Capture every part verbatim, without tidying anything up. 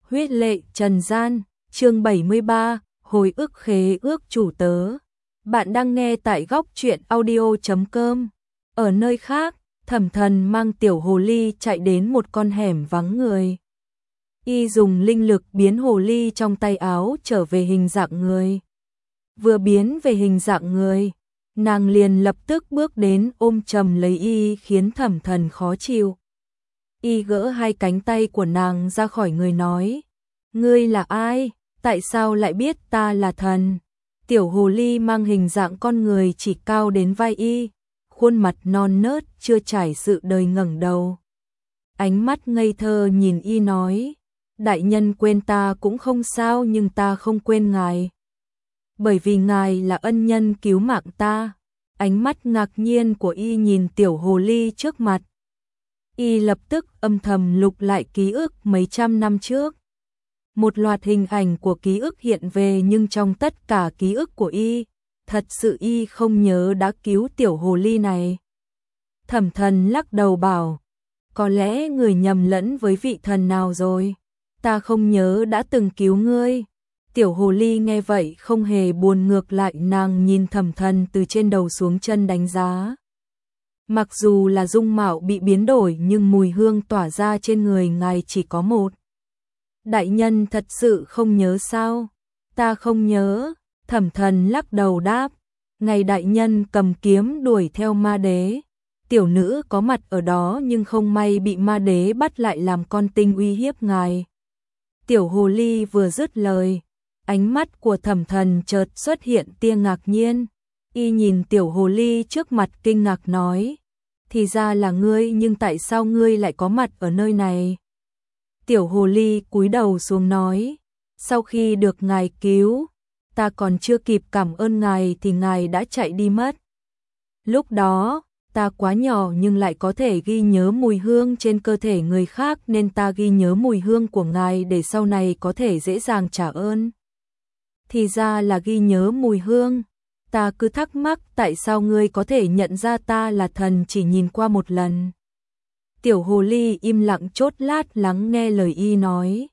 Huyết lệ trần gian, chương bảy mươi ba, hồi ức khế ước chủ tớ. Bạn đang nghe tại góc truyện audio chấm com. Ở nơi khác, Thẩm Thần mang tiểu hồ ly chạy đến một con hẻm vắng người. Y dùng linh lực biến hồ ly trong tay áo trở về hình dạng người. Vừa biến về hình dạng người, nàng liền lập tức bước đến ôm chầm lấy y khiến Thẩm Thần khó chịu. Y gỡ hai cánh tay của nàng ra khỏi người nói, ngươi là ai, tại sao lại biết ta là thần? Tiểu hồ ly mang hình dạng con người chỉ cao đến vai y, khuôn mặt non nớt chưa trải sự đời ngẩng đầu. Ánh mắt ngây thơ nhìn y nói, đại nhân quên ta cũng không sao nhưng ta không quên ngài. Bởi vì ngài là ân nhân cứu mạng ta. Ánh mắt ngạc nhiên của y nhìn tiểu hồ ly trước mặt. Y lập tức âm thầm lục lại ký ức mấy trăm năm trước. Một loạt hình ảnh của ký ức hiện về nhưng trong tất cả ký ức của y, thật sự y không nhớ đã cứu tiểu hồ ly này. Thẩm Thần lắc đầu bảo, có lẽ người nhầm lẫn với vị thần nào rồi, ta không nhớ đã từng cứu ngươi. Tiểu hồ ly nghe vậy không hề buồn, ngược lại nàng nhìn Thẩm Thần từ trên đầu xuống chân đánh giá. Mặc dù là dung mạo bị biến đổi nhưng mùi hương tỏa ra trên người ngài chỉ có một. Đại nhân thật sự không nhớ sao? Ta không nhớ. Thẩm Thần lắc đầu đáp, ngày đại nhân cầm kiếm đuổi theo ma đế, tiểu nữ có mặt ở đó nhưng không may bị ma đế bắt lại làm con tin uy hiếp ngài. Tiểu hồ ly vừa dứt lời, ánh mắt của Thẩm Thần chợt xuất hiện tia ngạc nhiên. Y nhìn tiểu hồ ly trước mặt kinh ngạc nói, thì ra là ngươi, nhưng tại sao ngươi lại có mặt ở nơi này? Tiểu hồ ly cúi đầu xuống nói, sau khi được ngài cứu, ta còn chưa kịp cảm ơn ngài thì ngài đã chạy đi mất. Lúc đó, ta quá nhỏ nhưng lại có thể ghi nhớ mùi hương trên cơ thể người khác nên ta ghi nhớ mùi hương của ngài để sau này có thể dễ dàng trả ơn. Thì ra là ghi nhớ mùi hương. Ta cứ thắc mắc tại sao ngươi có thể nhận ra ta là thần chỉ nhìn qua một lần. Tiểu hồ ly im lặng chốt lát lắng nghe lời y nói.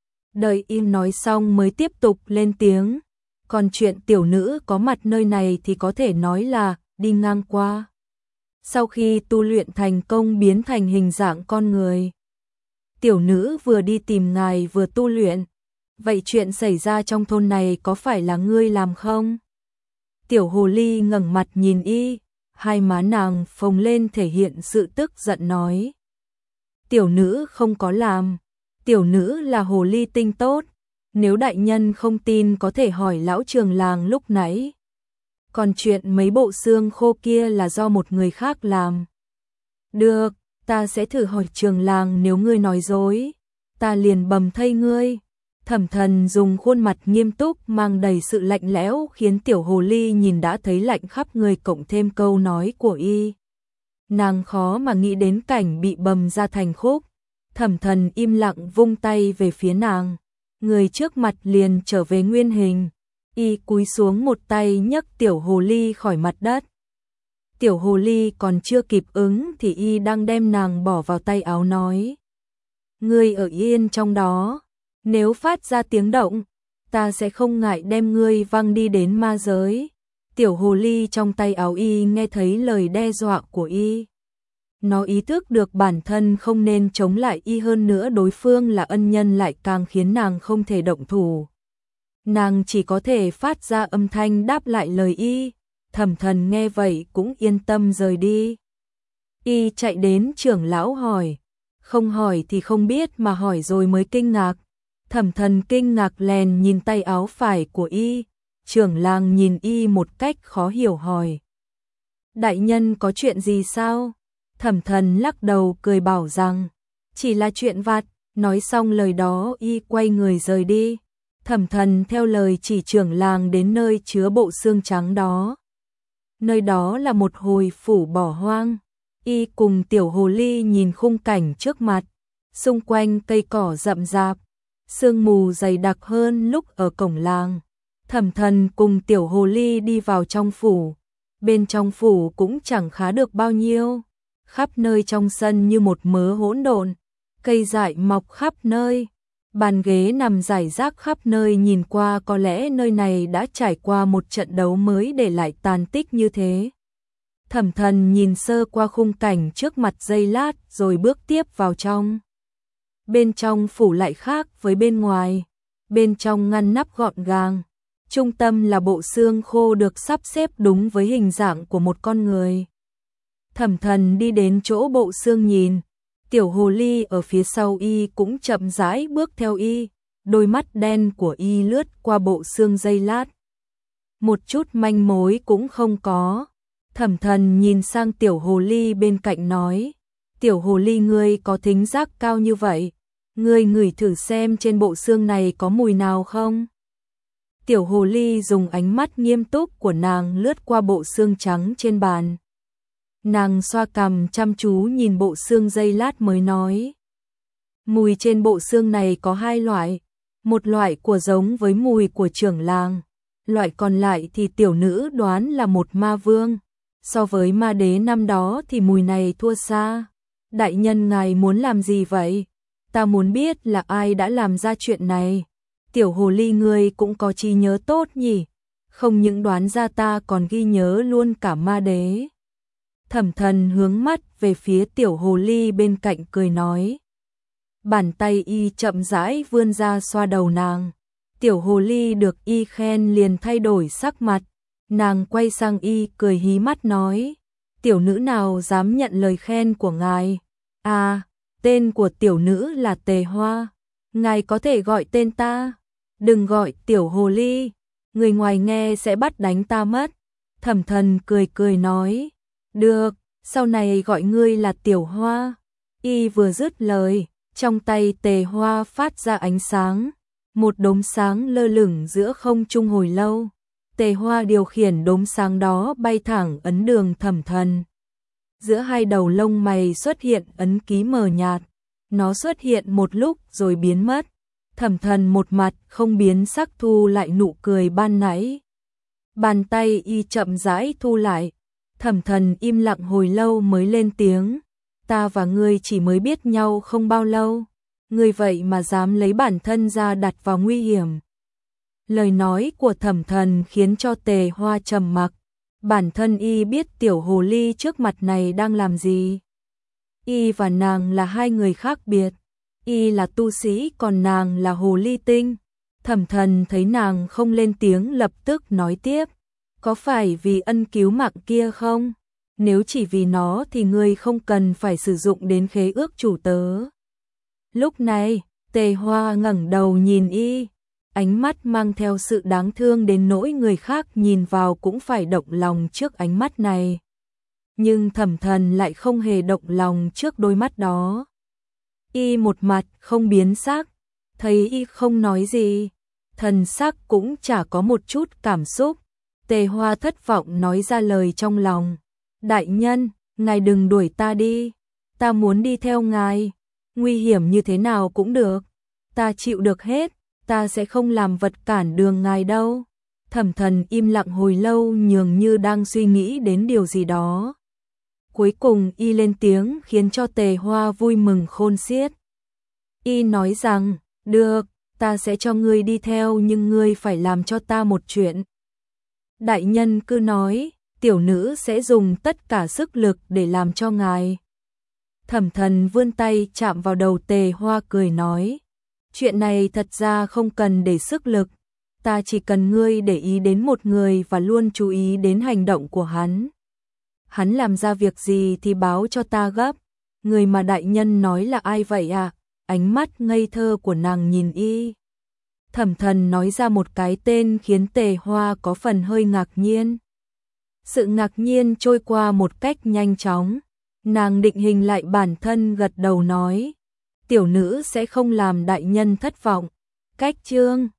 Đợi y nói xong mới tiếp tục lên tiếng. Còn chuyện tiểu nữ có mặt nơi này thì có thể nói là đi ngang qua. Sau khi tu luyện thành công biến thành hình dạng con người, tiểu nữ vừa đi tìm ngài vừa tu luyện. Vậy chuyện xảy ra trong thôn này có phải là ngươi làm không? Tiểu hồ ly ngẩng mặt nhìn y, hai má nàng phồng lên thể hiện sự tức giận nói. Tiểu nữ không có làm, tiểu nữ là hồ ly tinh tốt, nếu đại nhân không tin có thể hỏi lão trường làng lúc nãy. Còn chuyện mấy bộ xương khô kia là do một người khác làm. Được, ta sẽ thử hỏi trường làng, nếu ngươi nói dối, ta liền bầm thây ngươi. Thẩm Thần dùng khuôn mặt nghiêm túc mang đầy sự lạnh lẽo khiến tiểu hồ ly nhìn đã thấy lạnh khắp người, cộng thêm câu nói của y. Nàng khó mà nghĩ đến cảnh bị bầm ra thành khúc. Thẩm Thần im lặng vung tay về phía nàng, người trước mặt liền trở về nguyên hình. Y cúi xuống một tay nhấc tiểu hồ ly khỏi mặt đất. Tiểu hồ ly còn chưa kịp ứng thì y đang đem nàng bỏ vào tay áo nói, ngươi ở yên trong đó. Nếu phát ra tiếng động, ta sẽ không ngại đem ngươi văng đi đến ma giới. Tiểu hồ ly trong tay áo y nghe thấy lời đe dọa của y. Nó ý thức được bản thân không nên chống lại y, hơn nữa đối phương là ân nhân lại càng khiến nàng không thể động thủ. Nàng chỉ có thể phát ra âm thanh đáp lại lời y. Thẩm Thần nghe vậy cũng yên tâm rời đi. Y chạy đến trưởng lão hỏi, không hỏi thì không biết mà hỏi rồi mới kinh ngạc. Thẩm Thần kinh ngạc lèn nhìn tay áo phải của y, trưởng làng nhìn y một cách khó hiểu hỏi. Đại nhân có chuyện gì sao? Thẩm Thần lắc đầu cười bảo rằng, chỉ là chuyện vặt. Nói xong lời đó y quay người rời đi. Thẩm Thần theo lời chỉ trưởng làng đến nơi chứa bộ xương trắng đó. Nơi đó là một hồi phủ bỏ hoang. Y cùng tiểu hồ ly nhìn khung cảnh trước mặt, xung quanh cây cỏ rậm rạp, sương mù dày đặc hơn lúc ở cổng làng. Thẩm Thần cùng tiểu hồ ly đi vào trong phủ. Bên trong phủ cũng chẳng khá được bao nhiêu. Khắp nơi trong sân như một mớ hỗn độn, cây dại mọc khắp nơi. Bàn ghế nằm rải rác khắp nơi, nhìn qua có lẽ nơi này đã trải qua một trận đấu mới để lại tàn tích như thế. Thẩm Thần nhìn sơ qua khung cảnh trước mặt giây lát rồi bước tiếp vào trong. Bên trong phủ lại khác với bên ngoài. Bên trong ngăn nắp gọn gàng. Trung tâm là bộ xương khô được sắp xếp đúng với hình dạng của một con người. Thẩm Thần đi đến chỗ bộ xương nhìn. Tiểu hồ ly ở phía sau y cũng chậm rãi bước theo y. Đôi mắt đen của y lướt qua bộ xương giây lát. Một chút manh mối cũng không có. Thẩm Thần nhìn sang tiểu hồ ly bên cạnh nói. Tiểu hồ ly, ngươi có thính giác cao như vậy. Ngươi ngửi thử xem trên bộ xương này có mùi nào không? Tiểu hồ ly dùng ánh mắt nghiêm túc của nàng lướt qua bộ xương trắng trên bàn. Nàng xoa cằm chăm chú nhìn bộ xương giây lát mới nói. Mùi trên bộ xương này có hai loại. Một loại của giống với mùi của trưởng làng. Loại còn lại thì tiểu nữ đoán là một ma vương. So với ma đế năm đó thì mùi này thua xa. Đại nhân ngài muốn làm gì vậy? Ta muốn biết là ai đã làm ra chuyện này. Tiểu hồ ly, ngươi cũng có trí nhớ tốt nhỉ? Không những đoán ra ta còn ghi nhớ luôn cả ma đế. Thẩm Thần hướng mắt về phía tiểu hồ ly bên cạnh cười nói. Bàn tay y chậm rãi vươn ra xoa đầu nàng. Tiểu hồ ly được y khen liền thay đổi sắc mặt. Nàng quay sang y cười hí mắt nói. Tiểu nữ nào dám nhận lời khen của ngài? À, tên của tiểu nữ là Tề Hoa. Ngài có thể gọi tên ta. Đừng gọi tiểu hồ ly. Người ngoài nghe sẽ bắt đánh ta mất. Thẩm Thần cười cười nói. Được, sau này gọi ngươi là Tiểu Hoa. Y vừa dứt lời, trong tay Tề Hoa phát ra ánh sáng. Một đốm sáng lơ lửng giữa không trung hồi lâu. Tề Hoa điều khiển đốm sáng đó bay thẳng ấn đường Thẩm Thần. Giữa hai đầu lông mày xuất hiện ấn ký mờ nhạt. Nó xuất hiện một lúc rồi biến mất. Thẩm Thần một mặt không biến sắc thu lại nụ cười ban nãy. Bàn tay y chậm rãi thu lại. Thẩm Thần im lặng hồi lâu mới lên tiếng. Ta và ngươi chỉ mới biết nhau không bao lâu. Ngươi vậy mà dám lấy bản thân ra đặt vào nguy hiểm. Lời nói của Thẩm Thần khiến cho Tề Hoa trầm mặc. Bản thân y biết tiểu hồ ly trước mặt này đang làm gì. Y và nàng là hai người khác biệt. Y là tu sĩ còn nàng là hồ ly tinh. Thẩm Thần thấy nàng không lên tiếng lập tức nói tiếp. Có phải vì ân cứu mạng kia không? Nếu chỉ vì nó thì ngươi không cần phải sử dụng đến khế ước chủ tớ. Lúc này, Tề Hoa ngẩng đầu nhìn y. Ánh mắt mang theo sự đáng thương đến nỗi người khác nhìn vào cũng phải động lòng trước ánh mắt này. Nhưng Thẩm Thần lại không hề động lòng trước đôi mắt đó. Y một mặt không biến sắc, thấy y không nói gì, thần sắc cũng chả có một chút cảm xúc. Tề Hoa thất vọng nói ra lời trong lòng. Đại nhân, ngài đừng đuổi ta đi. Ta muốn đi theo ngài. Nguy hiểm như thế nào cũng được. Ta chịu được hết. Ta sẽ không làm vật cản đường ngài đâu. Thẩm Thần im lặng hồi lâu nhường như đang suy nghĩ đến điều gì đó. Cuối cùng y lên tiếng khiến cho Tề Hoa vui mừng khôn xiết. Y nói rằng, được, ta sẽ cho ngươi đi theo nhưng ngươi phải làm cho ta một chuyện. Đại nhân cứ nói, tiểu nữ sẽ dùng tất cả sức lực để làm cho ngài. Thẩm Thần vươn tay chạm vào đầu Tề Hoa cười nói. Chuyện này thật ra không cần để sức lực. Ta chỉ cần ngươi để ý đến một người và luôn chú ý đến hành động của hắn. Hắn làm ra việc gì thì báo cho ta gấp. Người mà đại nhân nói là ai vậy à? Ánh mắt ngây thơ của nàng nhìn y. Thẩm Thần nói ra một cái tên khiến Tề Hoa có phần hơi ngạc nhiên. Sự ngạc nhiên trôi qua một cách nhanh chóng. Nàng định hình lại bản thân gật đầu nói. Tiểu nữ sẽ không làm đại nhân thất vọng. Cách chương